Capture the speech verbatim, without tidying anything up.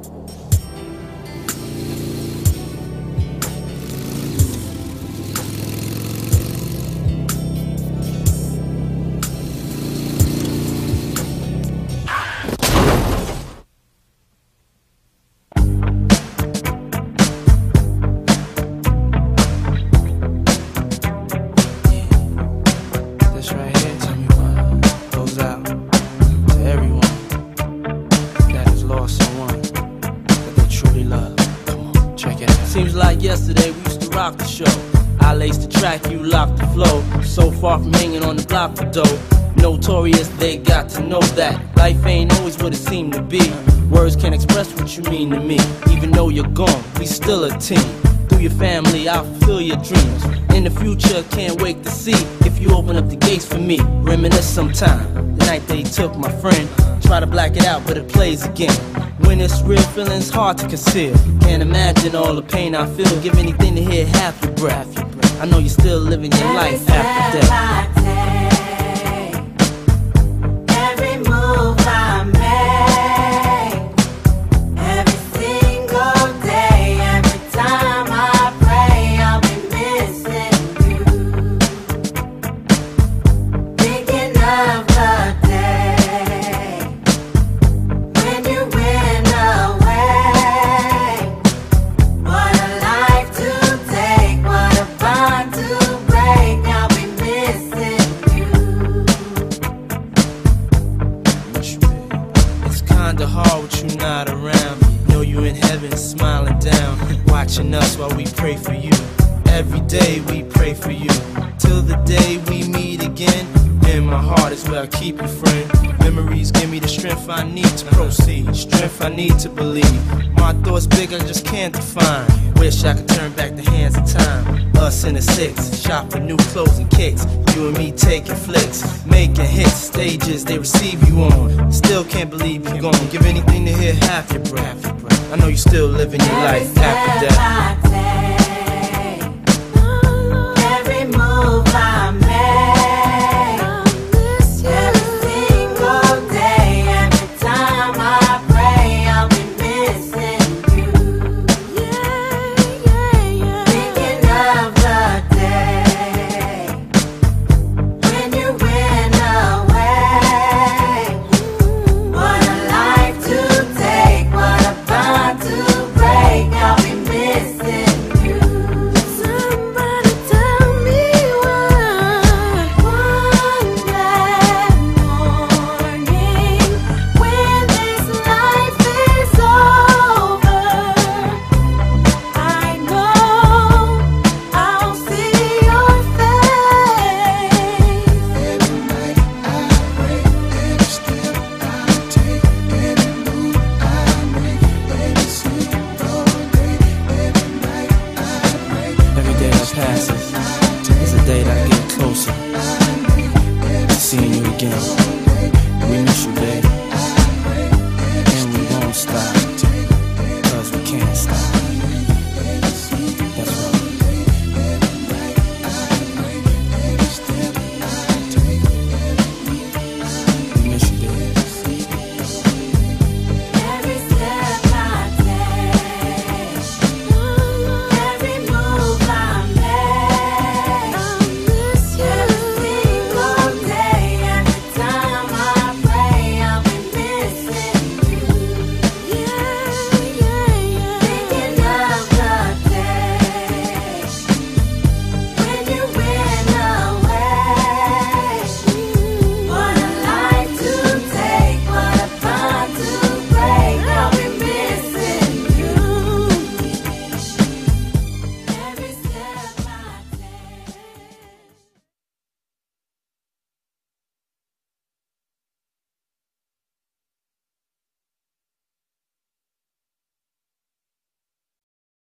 Seems like yesterday we used to rock the show. I laced the track, you locked the flow. So far from hanging on the block for dough. Notorious, they got to know that life ain't always what it seemed to be. Words can't express what you mean to me. Even though you're gone, we still a team. Through your family, I'll fulfill your dreams. In the future, can't wait to see if you open up the gates for me. Reminisce sometime, the night they took my friend. Try to black it out, but it plays again. When it's real, feeling's hard to conceal. Can't imagine all the pain I feel. Give anything to hear half your breath. I know you're still living your life after death. Kinda hard with you not around. Know you in heaven smiling down, watching us while we pray for you. Every day we pray for you, till the day we meet again. In my heart is where I keep you, friend. Memories give me the strength I need to proceed, strength I need to believe. My thoughts big, I just can't define. Wish I could turn back the hands of time. Us in the six, shop for new clothes and kicks. You and me taking flicks, making hits, stages they receive you on. Still can't believe you're gone. Give anything to hear half your breath. I know you're still living your life after death.